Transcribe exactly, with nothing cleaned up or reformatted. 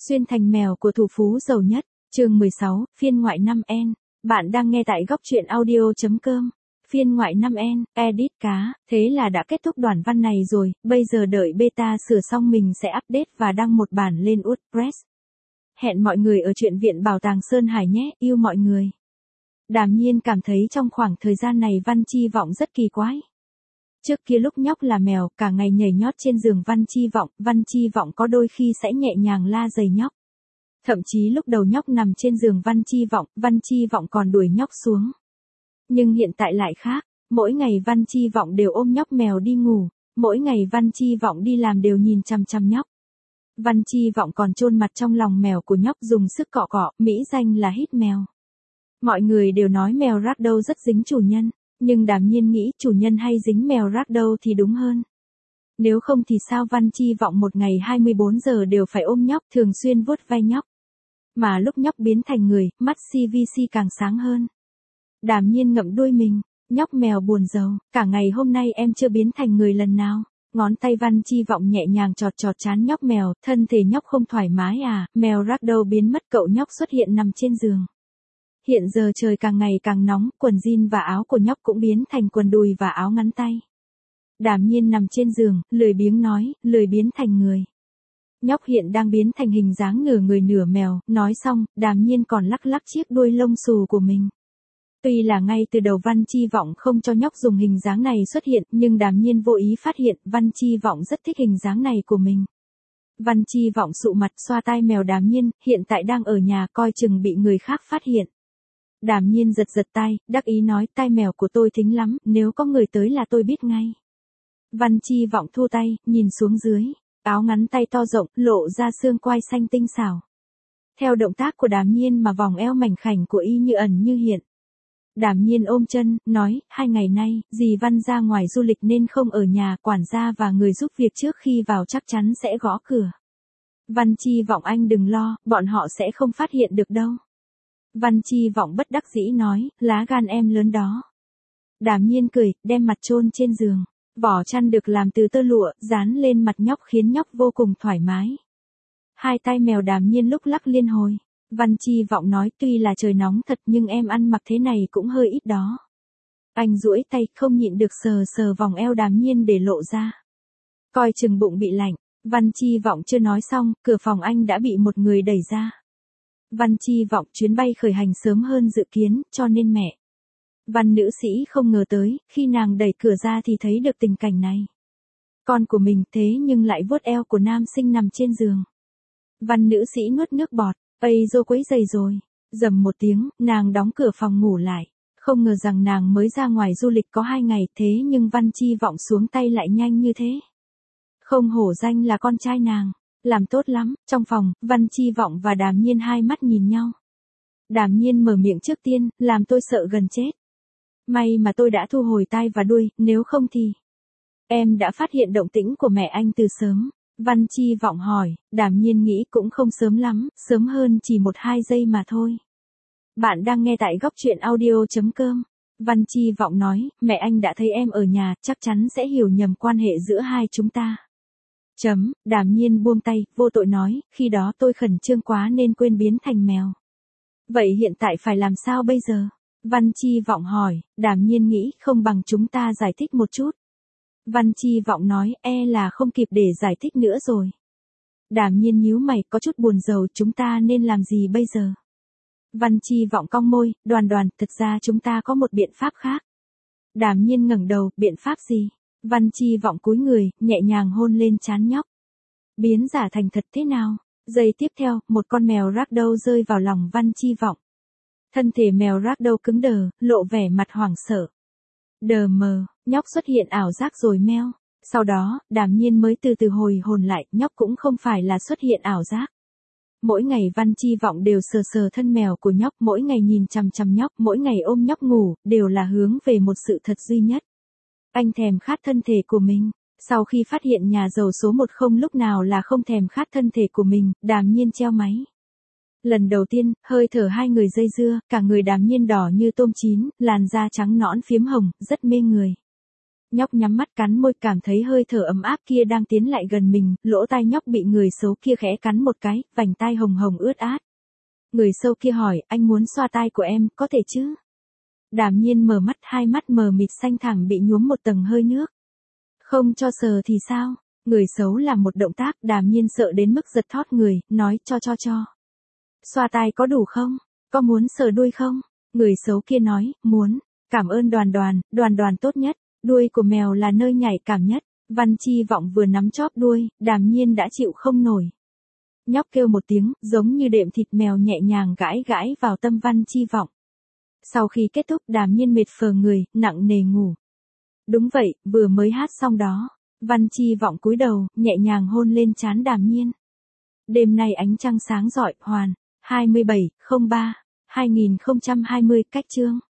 Xuyên thành mèo của thủ phú giàu nhất, chương mười sáu, phiên ngoại năm N. Bạn đang nghe tại góc truyện audio.com. Phiên ngoại năm N, edit cá, thế là đã kết thúc đoạn văn này rồi, bây giờ đợi beta sửa xong mình sẽ update và đăng một bản lên WordPress. Hẹn mọi người ở truyện viện Bảo tàng Sơn Hải nhé, yêu mọi người. Đàm Nhiên cảm thấy trong khoảng thời gian này Văn Chi Vọng rất kỳ quái. Trước kia lúc nhóc là mèo, cả ngày nhảy nhót trên giường Văn Chi Vọng, Văn Chi Vọng có đôi khi sẽ nhẹ nhàng la giày nhóc. Thậm chí lúc đầu nhóc nằm trên giường Văn Chi Vọng, Văn Chi Vọng còn đuổi nhóc xuống. Nhưng hiện tại lại khác, mỗi ngày Văn Chi Vọng đều ôm nhóc mèo đi ngủ, mỗi ngày Văn Chi Vọng đi làm đều nhìn chằm chằm nhóc. Văn Chi Vọng còn chôn mặt trong lòng mèo của nhóc dùng sức cọ cọ, mỹ danh là hít mèo. Mọi người đều nói mèo Ragdoll rất dính chủ nhân, nhưng Đàm Nhiên nghĩ chủ nhân hay dính mèo Ragdoll thì đúng hơn. Nếu không thì sao Văn Chi Vọng một ngày hai mươi bốn giờ đều phải ôm nhóc, thường xuyên vuốt vai nhóc. Mà lúc nhóc biến thành người, mắt xê vê xê càng sáng hơn. Đàm Nhiên ngậm đuôi mình, nhóc mèo buồn rầu, cả ngày hôm nay em chưa biến thành người lần nào. Ngón tay Văn Chi Vọng nhẹ nhàng chọt chọt trán nhóc mèo, thân thể nhóc không thoải mái à, mèo Ragdoll biến mất, cậu nhóc xuất hiện nằm trên giường. Hiện giờ trời càng ngày càng nóng, quần jean và áo của nhóc cũng biến thành quần đùi và áo ngắn tay. Đàm Nhiên nằm trên giường, lười biếng nói, lười biến thành người. Nhóc hiện đang biến thành hình dáng nửa người nửa mèo, nói xong, Đàm Nhiên còn lắc lắc chiếc đuôi lông xù của mình. Tuy là ngay từ đầu Văn Chi Vọng không cho nhóc dùng hình dáng này xuất hiện, nhưng Đàm Nhiên vô ý phát hiện, Văn Chi Vọng rất thích hình dáng này của mình. Văn Chi Vọng sụ mặt xoa tai mèo Đàm Nhiên, hiện tại đang ở nhà coi chừng bị người khác phát hiện. Đàm Nhiên giật giật tai, đắc ý nói, tai mèo của tôi thính lắm, nếu có người tới là tôi biết ngay. Văn Chi Vọng thu tay, nhìn xuống dưới, áo ngắn tay to rộng, lộ ra xương quai xanh tinh xảo. Theo động tác của Đàm Nhiên mà vòng eo mảnh khảnh của y như ẩn như hiện. Đàm Nhiên ôm chân, nói, hai ngày nay, dì Văn ra ngoài du lịch nên không ở nhà, quản gia và người giúp việc trước khi vào chắc chắn sẽ gõ cửa. Văn Chi Vọng anh đừng lo, bọn họ sẽ không phát hiện được đâu. Văn Chi Vọng bất đắc dĩ nói, lá gan em lớn đó. Đàm Nhiên cười, đem mặt chôn trên giường. Vỏ chăn được làm từ tơ lụa, dán lên mặt nhóc khiến nhóc vô cùng thoải mái. Hai tay mèo Đàm Nhiên lúc lắc liên hồi. Văn Chi Vọng nói, tuy là trời nóng thật nhưng em ăn mặc thế này cũng hơi ít đó. Anh duỗi tay, không nhịn được sờ sờ vòng eo Đàm Nhiên để lộ ra. Coi chừng bụng bị lạnh. Văn Chi Vọng chưa nói xong, cửa phòng anh đã bị một người đẩy ra. Văn Chi Vọng chuyến bay khởi hành sớm hơn dự kiến, cho nên mẹ. Văn nữ sĩ không ngờ tới, khi nàng đẩy cửa ra thì thấy được tình cảnh này. Con của mình thế nhưng lại vuốt eo của nam sinh nằm trên giường. Văn nữ sĩ nuốt nước bọt, ây dô quấy giày rồi. Dầm một tiếng, nàng đóng cửa phòng ngủ lại. Không ngờ rằng nàng mới ra ngoài du lịch có hai ngày thế nhưng Văn Chi Vọng xuống tay lại nhanh như thế. Không hổ danh là con trai nàng. Làm tốt lắm, trong phòng, Văn Chi Vọng và Đàm Nhiên hai mắt nhìn nhau. Đàm Nhiên mở miệng trước tiên, làm tôi sợ gần chết. May mà tôi đã thu hồi tai và đuôi, nếu không thì... Em đã phát hiện động tĩnh của mẹ anh từ sớm. Văn Chi Vọng hỏi, Đàm Nhiên nghĩ cũng không sớm lắm, sớm hơn chỉ một hai giây mà thôi. Bạn đang nghe tại góc truyện audio.com. Văn Chi Vọng nói, mẹ anh đã thấy em ở nhà, chắc chắn sẽ hiểu nhầm quan hệ giữa hai chúng ta. Chấm, Đàm Nhiên buông tay, vô tội nói, khi đó tôi khẩn trương quá nên quên biến thành mèo. Vậy hiện tại phải làm sao bây giờ? Văn Chi Vọng hỏi, Đàm Nhiên nghĩ không bằng chúng ta giải thích một chút. Văn Chi Vọng nói, e là không kịp để giải thích nữa rồi. Đàm Nhiên nhíu mày, có chút buồn rầu, chúng ta nên làm gì bây giờ? Văn Chi Vọng cong môi, Đoàn Đoàn, thật ra chúng ta có một biện pháp khác. Đàm Nhiên ngẩng đầu, biện pháp gì? Văn Chi Vọng cúi người, nhẹ nhàng hôn lên trán nhóc. Biến giả thành thật thế nào? Giây tiếp theo, một con mèo Ragdoll rơi vào lòng Văn Chi Vọng. Thân thể mèo Ragdoll cứng đờ, lộ vẻ mặt hoảng sợ. Đờ mờ, nhóc xuất hiện ảo giác rồi meo. Sau đó, Đàm Nhiên mới từ từ hồi hồn lại, nhóc cũng không phải là xuất hiện ảo giác. Mỗi ngày Văn Chi Vọng đều sờ sờ thân mèo của nhóc, mỗi ngày nhìn chằm chằm nhóc, mỗi ngày ôm nhóc ngủ, đều là hướng về một sự thật duy nhất. Anh thèm khát thân thể của mình. Sau khi phát hiện nhà giàu số một không lúc nào là không thèm khát thân thể của mình, Đàm Nhiên treo máy. Lần đầu tiên, hơi thở hai người dây dưa, cả người Đàm Nhiên đỏ như tôm chín, làn da trắng nõn phiếm hồng, rất mê người. Nhóc nhắm mắt cắn môi cảm thấy hơi thở ấm áp kia đang tiến lại gần mình, lỗ tai nhóc bị người xấu kia khẽ cắn một cái, vành tai hồng hồng ướt át. Người xấu kia hỏi, anh muốn xoa tai của em, có thể chứ? Đàm Nhiên mở mắt, hai mắt mờ mịt xanh thẳm bị nhuốm một tầng hơi nước. Không cho sờ thì sao? Người xấu làm một động tác, Đàm Nhiên sợ đến mức giật thót người, nói cho cho cho. Xoa tai có đủ không? Có muốn sờ đuôi không? Người xấu kia nói, muốn. Cảm ơn Đoàn Đoàn, Đoàn Đoàn tốt nhất. Đuôi của mèo là nơi nhạy cảm nhất. Văn Chi Vọng vừa nắm chóp đuôi, Đàm Nhiên đã chịu không nổi. Nhóc kêu một tiếng, giống như đệm thịt mèo nhẹ nhàng gãi gãi vào tâm Văn Chi Vọng. Sau khi kết thúc, Đàm Nhiên mệt phờ người, nặng nề ngủ. Đúng vậy, vừa mới hát xong đó. Văn Chi Vọng cúi đầu, nhẹ nhàng hôn lên trán Đàm Nhiên. Đêm nay ánh trăng sáng rọi, hoàn. hai mươi bảy không ba hai nghìn không trăm hai mươi cách chương.